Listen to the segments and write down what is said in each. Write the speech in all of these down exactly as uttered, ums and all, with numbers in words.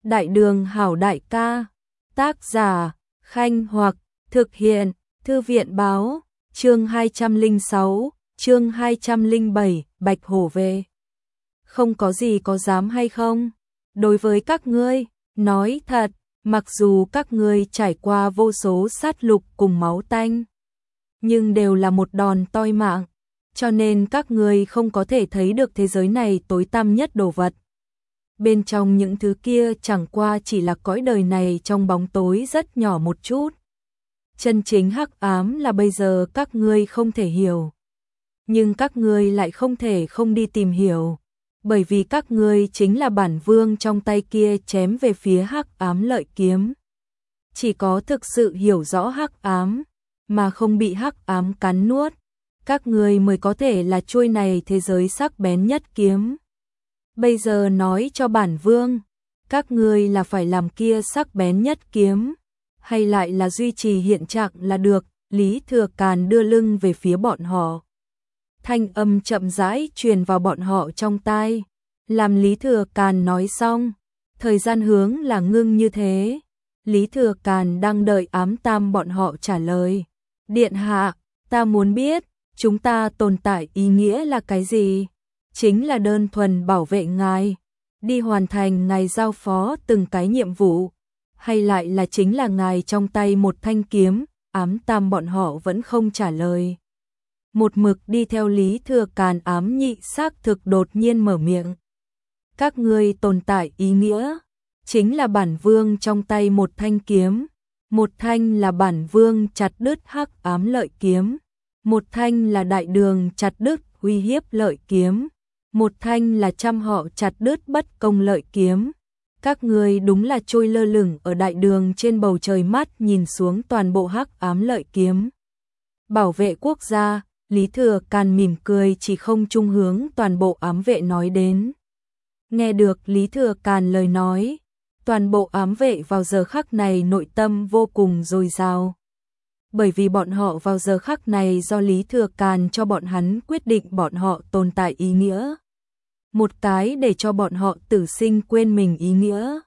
Đại đường hảo đại ca, tác giả, Khanh Hoặc, thực hiện, Thư viện báo, chương hai trăm lẻ sáu, chương hai trăm lẻ bảy, Bạch Hổ về. Không có gì có dám hay không? Đối với các ngươi, nói thật, mặc dù các ngươi trải qua vô số sát lục cùng máu tanh, nhưng đều là một đòn toi mạng, cho nên các ngươi không có thể thấy được thế giới này tối tăm nhất đồ vật. Bên trong những thứ kia chẳng qua chỉ là cõi đời này trong bóng tối rất nhỏ một chút. Chân chính hắc ám là bây giờ các ngươi không thể hiểu. Nhưng các ngươi lại không thể không đi tìm hiểu. Bởi vì các ngươi chính là bản vương trong tay kia chém về phía hắc ám lợi kiếm. Chỉ có thực sự hiểu rõ hắc ám, mà không bị hắc ám cắn nuốt, các ngươi mới có thể là chuôi này thế giới sắc bén nhất kiếm. Bây giờ nói cho bản vương, các ngươi là phải làm kia sắc bén nhất kiếm, hay lại là duy trì hiện trạng là được. Lý Thừa Càn đưa lưng về phía bọn họ. Thanh âm chậm rãi truyền vào bọn họ trong tai. Làm Lý Thừa Càn nói xong, thời gian hướng là ngưng như thế. Lý Thừa Càn đang đợi ám tam bọn họ trả lời. Điện hạ, ta muốn biết, chúng ta tồn tại ý nghĩa là cái gì? Chính là đơn thuần bảo vệ ngài, đi hoàn thành ngài giao phó từng cái nhiệm vụ, hay lại là chính là ngài trong tay một thanh kiếm? Ám tam bọn họ vẫn không trả lời. Một mực đi theo Lý Thừa Càn ám nhị xác thực đột nhiên mở miệng. Các ngươi tồn tại ý nghĩa, chính là bản vương trong tay một thanh kiếm, một thanh là bản vương chặt đứt hắc ám lợi kiếm, một thanh là đại đường chặt đứt uy hiếp lợi kiếm, một thanh là trăm họ chặt đứt bất công lợi kiếm. Các ngươi đúng là trôi lơ lửng ở đại đường trên bầu trời, mắt nhìn xuống toàn bộ hắc ám lợi kiếm. Bảo vệ quốc gia, Lý Thừa Càn mỉm cười chỉ không trung hướng toàn bộ ám vệ nói đến. Nghe được Lý Thừa Càn lời nói, toàn bộ ám vệ vào giờ khắc này nội tâm vô cùng dồi dào. Bởi vì bọn họ vào giờ khắc này do Lý Thừa Càn cho bọn hắn quyết định bọn họ tồn tại ý nghĩa. Một cái để cho bọn họ tử sinh quên mình ý nghĩa.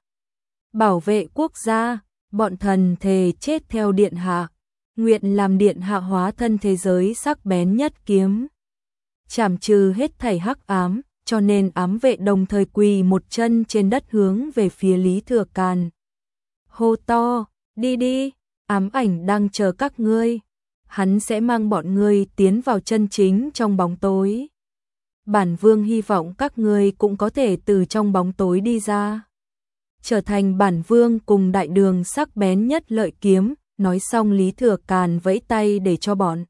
Bảo vệ quốc gia, bọn thần thề chết theo điện hạ, nguyện làm điện hạ hóa thân thế giới sắc bén nhất kiếm, chảm trừ hết thảy hắc ám, cho nên ám vệ đồng thời quỳ một chân trên đất hướng về phía Lý Thừa Càn. Hô to, đi đi, ám ảnh đang chờ các ngươi, hắn sẽ mang bọn ngươi tiến vào chân chính trong bóng tối. Bản vương hy vọng các ngươi cũng có thể từ trong bóng tối đi ra, trở thành bản vương cùng đại đường sắc bén nhất lợi kiếm. Nói xong Lý Thừa Càn vẫy tay để cho bọn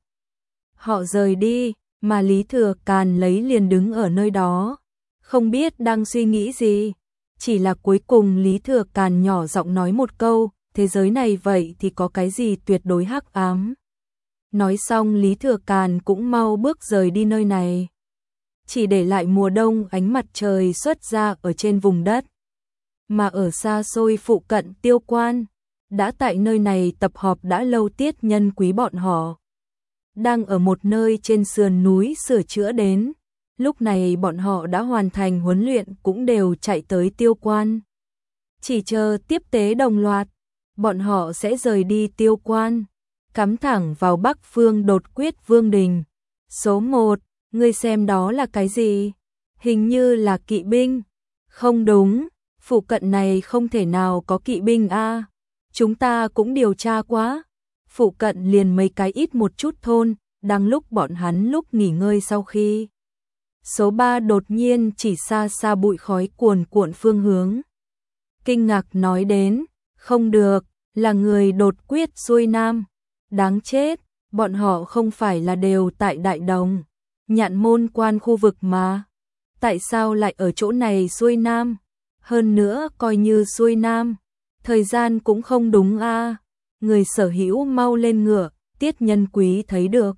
họ rời đi, mà Lý Thừa Càn lấy liền đứng ở nơi đó, không biết đang suy nghĩ gì. Chỉ là cuối cùng Lý Thừa Càn nhỏ giọng nói một câu, thế giới này vậy thì có cái gì tuyệt đối hắc ám. Nói xong Lý Thừa Càn cũng mau bước rời đi nơi này, chỉ để lại mùa đông ánh mặt trời xuất ra ở trên vùng đất. Mà ở xa xôi phụ cận Tiêu Quan, đã tại nơi này tập họp đã lâu Tiết Nhân Quý bọn họ, đang ở một nơi trên sườn núi sửa chữa đến. Lúc này bọn họ đã hoàn thành huấn luyện cũng đều chạy tới Tiêu Quan. Chỉ chờ tiếp tế đồng loạt, bọn họ sẽ rời đi Tiêu Quan, cắm thẳng vào Bắc Phương Đột Quyết Vương Đình. Số một, ngươi xem đó là cái gì? Hình như là kỵ binh. Không đúng, phụ cận này không thể nào có kỵ binh a. Chúng ta cũng điều tra quá, phụ cận liền mấy cái ít một chút thôn. Đang lúc bọn hắn lúc nghỉ ngơi sau khi số ba đột nhiên chỉ xa xa bụi khói cuồn cuộn phương hướng, kinh ngạc nói đến, không được, là người Đột Quyết xuôi nam. Đáng chết, bọn họ không phải là đều tại Đại Đồng, Nhạn Môn Quan khu vực mà, tại sao lại ở chỗ này xuôi nam? Hơn nữa coi như xuôi nam, thời gian cũng không đúng a. Người sở hữu mau lên ngựa. Tiết Nhân Quý thấy được,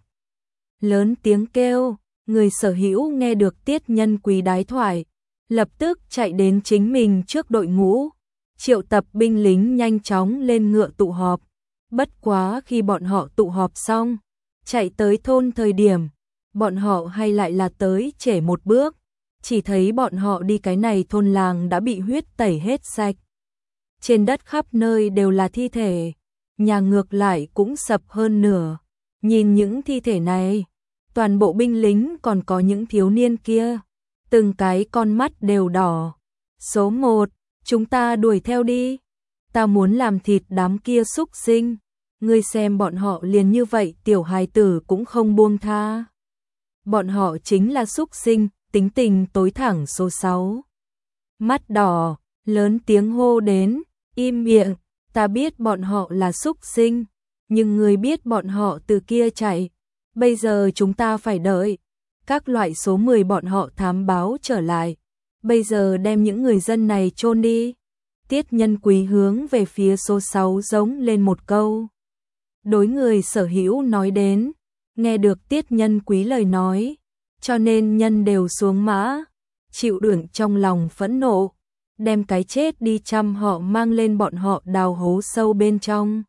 lớn tiếng kêu. Người sở hữu nghe được Tiết Nhân Quý đái thoại, lập tức chạy đến chính mình trước đội ngũ, triệu tập binh lính nhanh chóng lên ngựa tụ họp. Bất quá khi bọn họ tụ họp xong, chạy tới thôn thời điểm, bọn họ hay lại là tới trễ một bước. Chỉ thấy bọn họ đi cái này thôn làng đã bị huyết tẩy hết sạch, trên đất khắp nơi đều là thi thể, nhà ngược lại cũng sập hơn nửa. Nhìn những thi thể này, toàn bộ binh lính còn có những thiếu niên kia, từng cái con mắt đều đỏ. Số một, chúng ta đuổi theo đi. Ta muốn làm thịt đám kia súc sinh. Ngươi xem bọn họ liền như vậy, tiểu hài tử cũng không buông tha. Bọn họ chính là súc sinh, tính tình tối thẳng. Số sáu, mắt đỏ, lớn tiếng hô đến, im miệng, ta biết bọn họ là súc sinh, nhưng ngươi biết bọn họ từ kia chạy, bây giờ chúng ta phải đợi. Các loại số mười bọn họ thám báo trở lại, bây giờ đem những người dân này chôn đi. Tiết Nhân Quý hướng về phía số sáu giống lên một câu. Đối người sở hữu nói đến, nghe được Tiết Nhân Quý lời nói, cho nên nhân đều xuống mã, chịu đựng trong lòng phẫn nộ, đem cái chết đi chăm họ mang lên, bọn họ đào hố sâu bên trong,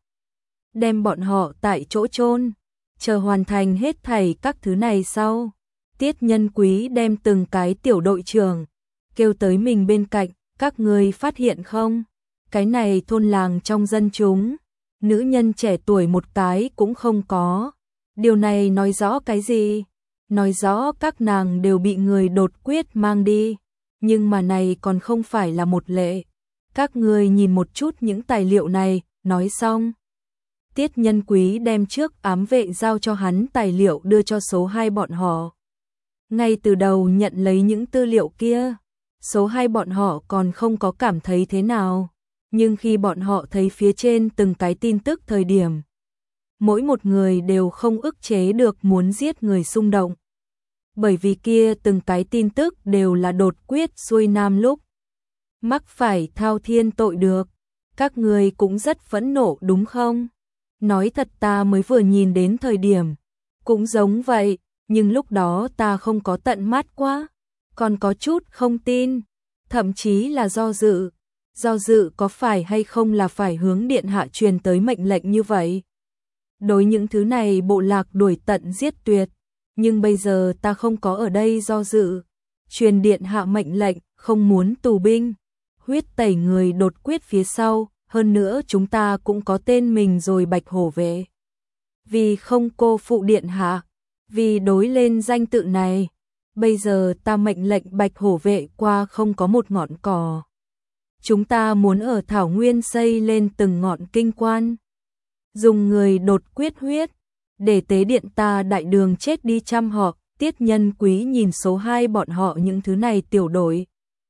đem bọn họ tại chỗ chôn, chờ hoàn thành hết thảy các thứ này sau. Tiết Nhân Quý đem từng cái tiểu đội trưởng kêu tới mình bên cạnh, các người phát hiện không? Cái này thôn làng trong dân chúng, nữ nhân trẻ tuổi một cái cũng không có. Điều này nói rõ cái gì? Nói rõ các nàng đều bị người đột quyết mang đi. Nhưng mà này còn không phải là một lệ. Các người nhìn một chút những tài liệu này. Nói xong, Tiết Nhân Quý đem trước ám vệ giao cho hắn tài liệu đưa cho số hai bọn họ. Ngay từ đầu nhận lấy những tư liệu kia, số hai bọn họ còn không có cảm thấy thế nào, nhưng khi bọn họ thấy phía trên từng cái tin tức thời điểm, mỗi một người đều không ức chế được muốn giết người xung động. Bởi vì kia từng cái tin tức đều là đột quyết xuôi nam lúc mắc phải thao thiên tội được. Các người cũng rất phẫn nộ đúng không? Nói thật, ta mới vừa nhìn đến thời điểm cũng giống vậy, nhưng lúc đó ta không có tận mắt quá, còn có chút không tin, thậm chí là do dự, do dự có phải hay không là phải hướng điện hạ truyền tới mệnh lệnh như vậy. Đối những thứ này bộ lạc đuổi tận giết tuyệt, nhưng bây giờ ta không có ở đây do dự, truyền điện hạ mệnh lệnh, không muốn tù binh, huyết tẩy người đột quyết phía sau, hơn nữa chúng ta cũng có tên mình rồi. Bạch Hổ Vệ vì không cô phụ điện hạ, vì đối lên danh tự này, bây giờ ta mệnh lệnh Bạch Hổ Vệ qua không có một ngọn cỏ. Chúng ta muốn ở Thảo Nguyên xây lên từng ngọn kinh quan, dùng người đột quyết huyết để tế điện ta đại đường chết đi trăm họ. Tiết Nhân Quý nhìn số hai bọn họ những thứ này tiểu đội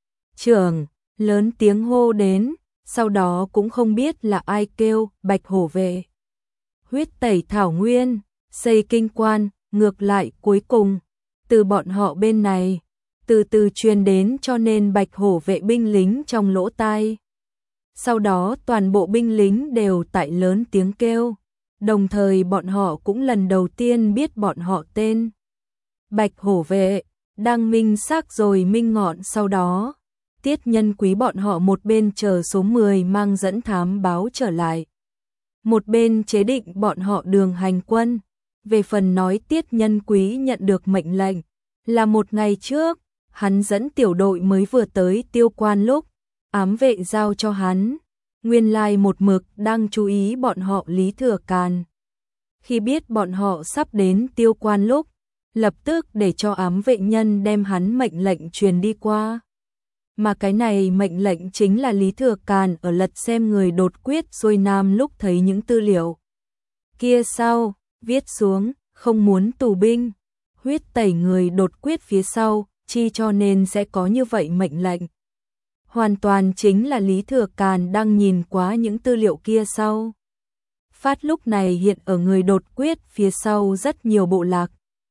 trưởng lớn tiếng hô đến, sau đó cũng không biết là ai kêu Bạch Hổ Vệ huyết tẩy Thảo Nguyên, xây kinh quan. Ngược lại cuối cùng từ bọn họ bên này từ từ truyền đến, cho nên Bạch Hổ Vệ binh lính trong lỗ tai. Sau đó toàn bộ binh lính đều tại lớn tiếng kêu, đồng thời bọn họ cũng lần đầu tiên biết bọn họ tên. Bạch Hổ Vệ đang minh xác rồi minh ngọn. Sau đó Tiết Nhân Quý bọn họ một bên chờ số mười mang dẫn thám báo trở lại, một bên chế định bọn họ đường hành quân. Về phần nói Tiết Nhân Quý nhận được mệnh lệnh là một ngày trước, hắn dẫn tiểu đội mới vừa tới Tiêu Quan lúc ám vệ giao cho hắn, nguyên lai một mực đang chú ý bọn họ Lý Thừa Càn. Khi biết bọn họ sắp đến Tiêu Quan lúc, lập tức để cho ám vệ nhân đem hắn mệnh lệnh truyền đi qua. Mà cái này mệnh lệnh chính là Lý Thừa Càn ở lật xem người đột quyết xuôi nam lúc thấy những tư liệu kia sau, viết xuống, không muốn tù binh, huyết tẩy người đột quyết phía sau, chi cho nên sẽ có như vậy mệnh lệnh. Hoàn toàn chính là Lý Thừa Càn đang nhìn quá những tư liệu kia sau. Phát lúc này hiện ở người đột quyết phía sau rất nhiều bộ lạc.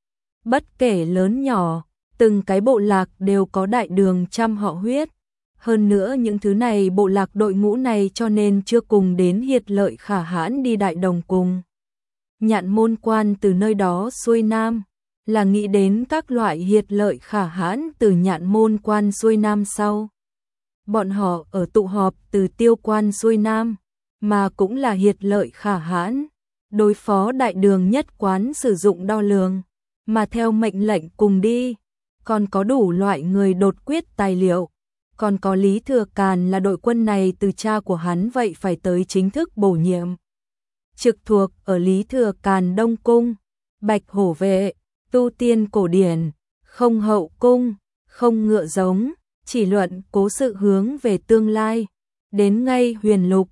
Bất kể lớn nhỏ, từng cái bộ lạc đều có đại đường trăm họ huyết. Hơn nữa những thứ này bộ lạc đội ngũ này cho nên chưa cùng đến Hiệt Lợi Khả Hãn đi đại đồng cùng Nhạn Môn Quan từ nơi đó xuôi nam, là nghĩ đến các loại Hiệt Lợi Khả Hãn từ Nhạn Môn Quan xuôi nam sau. Bọn họ ở tụ họp từ Tiêu Quan xuôi nam, mà cũng là Hiệt Lợi Khả Hãn, đối phó đại đường nhất quán sử dụng đo lường, mà theo mệnh lệnh cùng đi, còn có đủ loại người đột quyết tài liệu. còn có Lý Thừa Càn là đội quân này từ cha của hắn vậy phải tới chính thức bổ nhiệm. Trực thuộc ở Lý Thừa Càn Đông Cung, Bạch Hổ Vệ, tu tiên cổ điển, không hậu cung, không ngựa giống, chỉ luận cố sự hướng về tương lai. Đến ngay Huyền Lục,